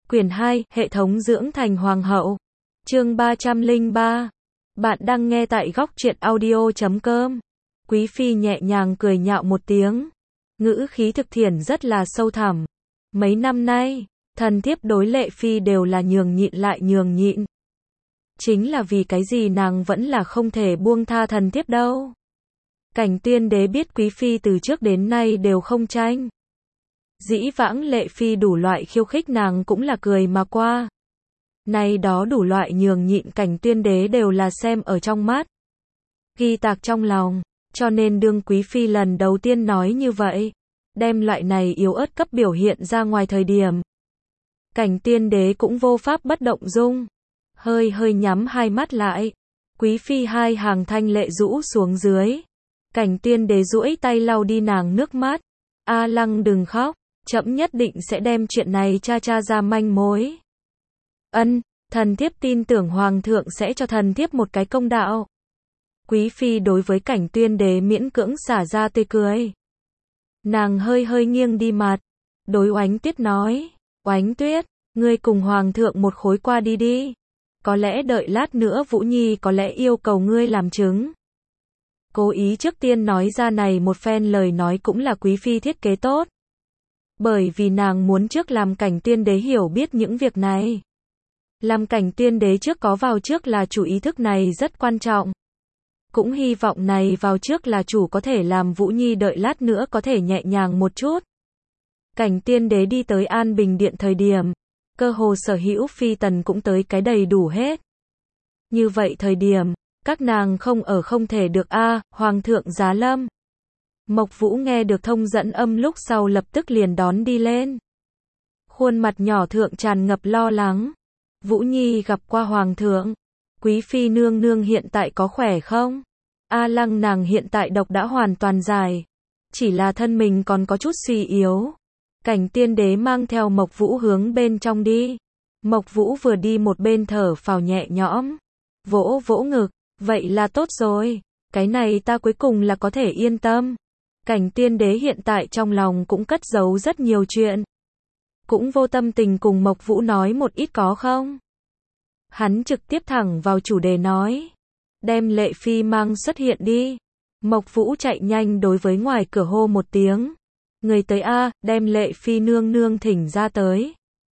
Quyển 2, Hệ thống dưỡng thành hoàng hậu. Chương 303. Bạn đang nghe tại góc truyện audio.com. Quý phi nhẹ nhàng cười nhạo một tiếng. Ngữ khí thực thiển rất là sâu thẳm. Mấy năm nay, thần thiếp đối Lệ phi đều là nhường nhịn lại nhường nhịn. Chính là vì cái gì nàng vẫn là không thể buông tha thần thiếp đâu. Cảnh Tiên đế biết quý phi từ trước đến nay đều không tranh. Dĩ vãng Lệ phi đủ loại khiêu khích nàng cũng là cười mà qua. Nay đó đủ loại nhường nhịn Cảnh Tiên đế đều là xem ở trong mắt, ghi tạc trong lòng, cho nên đương quý phi lần đầu tiên nói như vậy, đem loại này yếu ớt cấp biểu hiện ra ngoài thời điểm. Cảnh Tiên đế cũng vô pháp bất động dung, hơi hơi nhắm hai mắt lại. Quý phi hai hàng thanh lệ rũ xuống dưới. Cảnh Tiên đế duỗi tay lau đi nàng nước mắt. A Lăng đừng khóc, trẫm nhất định sẽ đem chuyện này tra ra manh mối. Ân, thần thiếp tin tưởng hoàng thượng sẽ cho thần thiếp một cái công đạo. Quý phi đối với Cảnh Tiên đế miễn cưỡng xả ra tươi cười. Nàng hơi hơi nghiêng đi mặt, đối Oánh Tuyết nói, Oánh Tuyết, ngươi cùng hoàng thượng một khối qua đi đi. Có lẽ đợi lát nữa Vũ Nhi có lẽ yêu cầu ngươi làm chứng. Cố ý trước tiên nói ra này một phen lời nói cũng là quý phi thiết kế tốt. Bởi vì nàng muốn trước làm Cảnh Tiên đế hiểu biết những việc này. Làm Cảnh Tiên đế trước có vào trước là chủ, ý thức này rất quan trọng. Cũng hy vọng này vào trước là chủ có thể làm Vũ Nhi đợi lát nữa có thể nhẹ nhàng một chút. Cảnh Tiên đế đi tới An Bình Điện thời điểm, cơ hồ sở hữu phi tần cũng tới cái đầy đủ hết. Như vậy thời điểm, các nàng không ở không thể được a, hoàng thượng giá lâm. Mộc Vũ nghe được thông dẫn âm lúc sau lập tức liền đón đi lên. Khuôn mặt nhỏ thượng tràn ngập lo lắng. Vũ Nhi gặp qua hoàng thượng. Quý phi nương nương hiện tại có khỏe không? A Lăng nàng hiện tại độc đã hoàn toàn giải. Chỉ là thân mình còn có chút suy yếu. Cảnh Tiên đế mang theo Mộc Vũ hướng bên trong đi. Mộc Vũ vừa đi một bên thở phào nhẹ nhõm. Vỗ vỗ ngực. Vậy là tốt rồi. Cái này ta cuối cùng là có thể yên tâm. Cảnh Tiên đế hiện tại trong lòng cũng cất giấu rất nhiều chuyện. Cũng vô tâm tình cùng Mộc Vũ nói một ít có không? Hắn trực tiếp thẳng vào chủ đề nói. Đem Lệ phi mang xuất hiện đi. Mộc Vũ chạy nhanh đối với ngoài cửa hô một tiếng. Người tới a, đem Lệ phi nương nương thỉnh ra tới.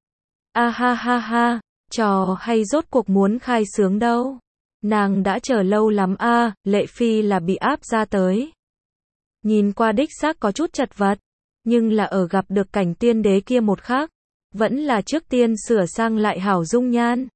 A ha ha ha, trò hay rốt cuộc muốn khai xướng đâu. Nàng đã chờ lâu lắm a, Lệ phi là bị áp ra tới. Nhìn qua đích xác có chút chật vật, nhưng là ở gặp được Cảnh Tiên đế kia một khắc, vẫn là trước tiên sửa sang lại hảo dung nhan.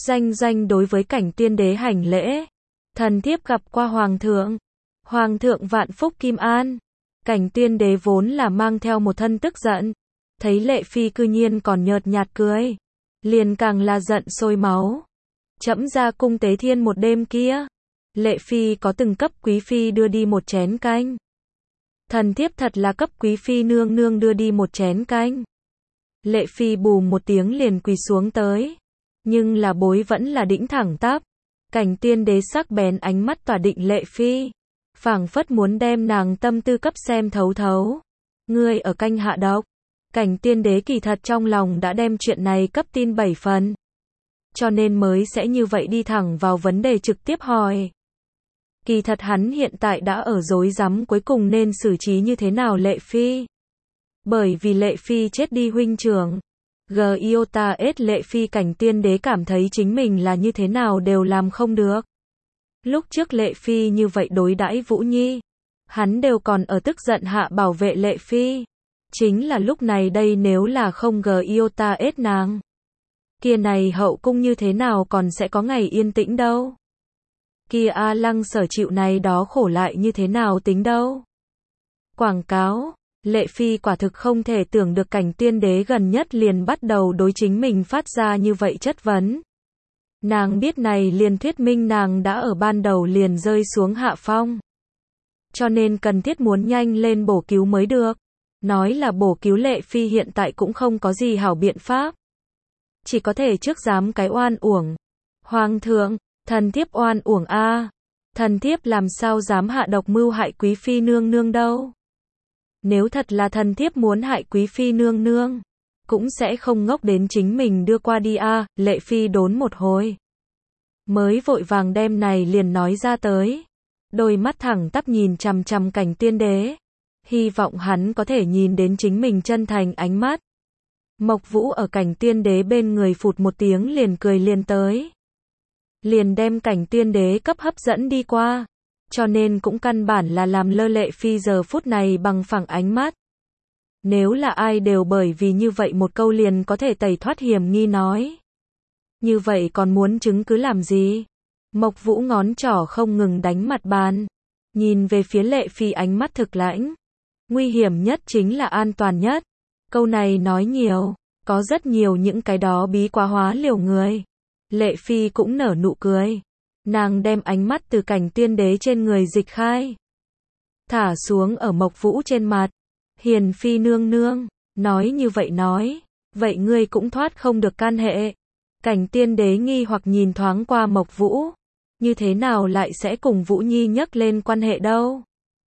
Danh đối với Cảnh Tiên đế hành lễ. Thần thiếp gặp qua hoàng thượng. Hoàng thượng vạn phúc kim an. Cảnh Tiên đế vốn là mang theo một thân tức giận, thấy Lệ phi cư nhiên còn nhợt nhạt cười, liền càng là giận sôi máu. Trẫm ra cung tế thiên một đêm kia, Lệ phi có từng cấp quý phi đưa đi một chén canh. Thần thiếp thật là cấp quý phi nương nương đưa đi một chén canh. Lệ phi bùm một tiếng liền quỳ xuống tới, nhưng là bối vẫn là đĩnh thẳng tắp. Cảnh Tiên đế sắc bén ánh mắt tỏa định Lệ phi, phảng phất muốn đem nàng tâm tư cấp xem thấu thấu. Ngươi ở canh hạ độc. Cảnh Tiên đế kỳ thật trong lòng đã đem chuyện này cấp tin 7 phần. Cho nên mới sẽ như vậy đi thẳng vào vấn đề trực tiếp hỏi. Kỳ thật hắn hiện tại đã ở rối rắm cuối cùng nên xử trí như thế nào Lệ phi. Bởi vì Lệ phi chết đi huynh trưởng. Giota S Lệ phi Cảnh Tiên đế cảm thấy chính mình là như thế nào đều làm không được. Lúc trước Lệ phi như vậy đối đãi Vũ Nhi, hắn đều còn ở tức giận hạ bảo vệ Lệ phi. Chính là lúc này đây nếu là không Giota S nàng, kia này hậu cung như thế nào còn sẽ có ngày yên tĩnh đâu. Kia A Lăng sở chịu này đó khổ lại như thế nào tính đâu. Quảng cáo, Lệ phi quả thực không thể tưởng được Cảnh Tiên đế gần nhất liền bắt đầu đối chính mình phát ra như vậy chất vấn. Nàng biết này liền thuyết minh nàng đã ở ban đầu liền rơi xuống hạ phong. Cho nên cần thiết muốn nhanh lên bổ cứu mới được. Nói là bổ cứu Lệ phi hiện tại cũng không có gì hảo biện pháp. Chỉ có thể trước dám cái oan uổng. Hoàng thượng, thần thiếp oan uổng a. Thần thiếp làm sao dám hạ độc mưu hại quý phi nương nương đâu. Nếu thật là thần thiếp muốn hại quý phi nương nương, cũng sẽ không ngốc đến chính mình đưa qua đi a. Lệ Phi đốn một hồi, mới vội vàng đem này liền nói ra tới. Đôi mắt thẳng tắp nhìn chằm chằm Cảnh Tiên Đế, hy vọng hắn có thể nhìn đến chính mình chân thành ánh mắt. Mộc Vũ ở Cảnh Tiên Đế bên người phụt một tiếng liền cười liền tới, liền đem Cảnh Tiên Đế cấp hấp dẫn đi qua, cho nên cũng căn bản là làm lơ Lệ Phi giờ phút này bằng phẳng ánh mắt. Nếu là ai đều bởi vì như vậy một câu liền có thể tẩy thoát hiểm nghi nói, như vậy còn muốn chứng cứ làm gì? Mộc Vũ ngón trỏ không ngừng đánh mặt bàn, nhìn về phía Lệ Phi ánh mắt thực lãnh. Nguy hiểm nhất chính là an toàn nhất. Câu này nói nhiều, có rất nhiều những cái đó bí quá hóa liều người. Lệ Phi cũng nở nụ cười. Nàng đem ánh mắt từ Cảnh Tiên Đế trên người dịch khai, thả xuống ở Mộc Vũ trên mặt. Hiền Phi nương nương, nói như vậy nói, vậy ngươi cũng thoát không được can hệ. Cảnh Tiên Đế nghi hoặc nhìn thoáng qua Mộc Vũ, như thế nào lại sẽ cùng Vũ Nhi nhắc lên quan hệ đâu.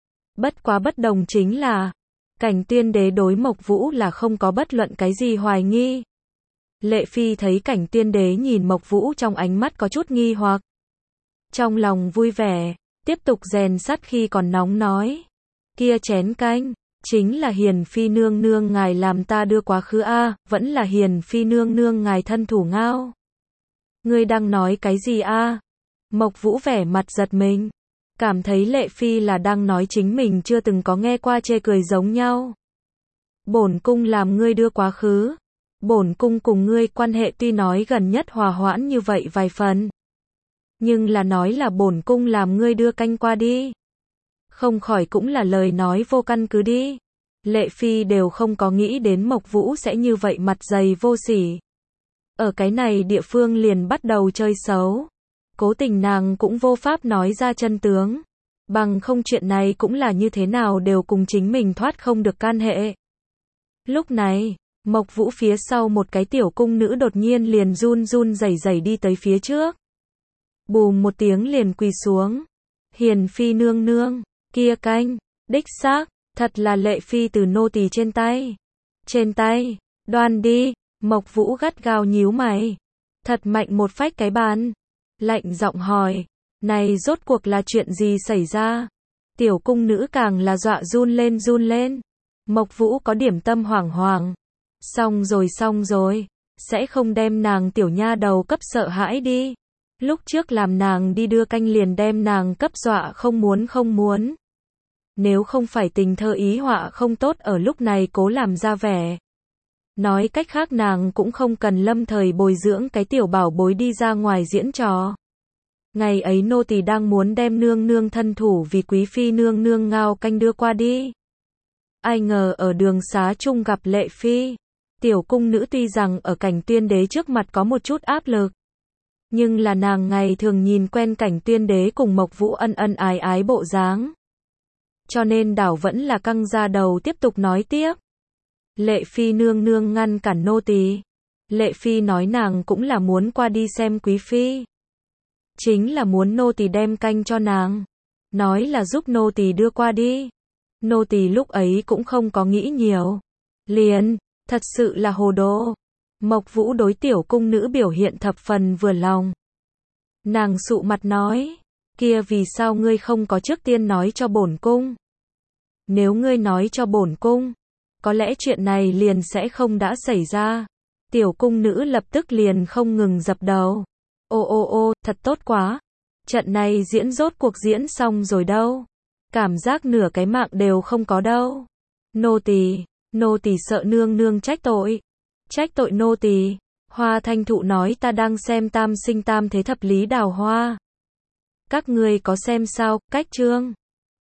Bất quá bất đồng chính là, Cảnh Tiên Đế đối Mộc Vũ là không có bất luận cái gì hoài nghi. Lệ Phi thấy Cảnh Tiên Đế nhìn Mộc Vũ trong ánh mắt có chút nghi hoặc, trong lòng vui vẻ, tiếp tục rèn sắt khi còn nóng nói, kia chén canh, chính là Hiền Phi nương nương ngài làm ta đưa quá khứ a, vẫn là Hiền Phi nương nương ngài thân thủ ngao. Ngươi đang nói cái gì a? Mộc Vũ vẻ mặt giật mình, cảm thấy Lệ Phi là đang nói chính mình chưa từng có nghe qua chê cười giống nhau. Bổn cung làm ngươi đưa quá khứ, bổn cung cùng ngươi quan hệ tuy nói gần nhất hòa hoãn như vậy vài phần, nhưng là nói là bổn cung làm ngươi đưa canh qua đi, không khỏi cũng là lời nói vô căn cứ đi. Lệ Phi đều không có nghĩ đến Mộc Vũ sẽ như vậy mặt dày vô sỉ. Ở cái này địa phương liền bắt đầu chơi xấu. Cố tình nàng cũng vô pháp nói ra chân tướng. Bằng không chuyện này cũng là như thế nào đều cùng chính mình thoát không được can hệ. Lúc này, Mộc Vũ phía sau một cái tiểu cung nữ đột nhiên liền run run rẩy rẩy đi tới phía trước. Bùm một tiếng liền quỳ xuống. Hiền Phi nương nương, kia canh, đích xác, thật là Lệ Phi từ nô tỳ trên tay, đoan đi. Mộc Vũ gắt gao nhíu mày, thật mạnh một phách cái bàn, lạnh giọng hỏi, này rốt cuộc là chuyện gì xảy ra? Tiểu cung nữ càng là dọa run lên. Mộc Vũ có điểm tâm hoảng hoảng, xong rồi, sẽ không đem nàng tiểu nha đầu cấp sợ hãi đi. Lúc trước làm nàng đi đưa canh liền đem nàng cấp dọa không muốn. Nếu không phải tình thơ ý họa không tốt ở lúc này cố làm ra vẻ. Nói cách khác nàng cũng không cần lâm thời bồi dưỡng cái tiểu bảo bối đi ra ngoài diễn trò. Ngày ấy nô tỳ đang muốn đem nương nương thân thủ vì quý phi nương nương ngao canh đưa qua đi. Ai ngờ ở đường xá chung gặp Lệ Phi. Tiểu cung nữ tuy rằng ở Cảnh Tiên Đế trước mặt có một chút áp lực, nhưng là nàng ngày thường nhìn quen Cảnh Tiên Đế cùng Mộc Vũ ân ân ái ái bộ dáng, cho nên đảo vẫn là căng ra đầu tiếp tục nói tiếp. Lệ Phi nương nương ngăn cản nô tỳ. Lệ Phi nói nàng cũng là muốn qua đi xem quý phi, chính là muốn nô tỳ đem canh cho nàng, nói là giúp nô tỳ đưa qua đi. Nô tỳ lúc ấy cũng không có nghĩ nhiều, liền, thật sự là hồ đồ. Mộc Vũ đối tiểu cung nữ biểu hiện thập phần vừa lòng. Nàng sụ mặt nói, kia vì sao ngươi không có trước tiên nói cho bổn cung? Nếu ngươi nói cho bổn cung, có lẽ chuyện này liền sẽ không đã xảy ra. Tiểu cung nữ lập tức liền không ngừng dập đầu. Ô, thật tốt quá. Trận này diễn rốt cuộc diễn xong rồi đâu. Cảm giác nửa cái mạng đều không có đâu. Nô tỳ sợ nương nương trách tội. Trách tội nô tỳ. Hoa Thanh Thụ nói ta đang xem Tam Sinh Tam Thế Thập Lý Đào Hoa. Các ngươi có xem sao? Cách chương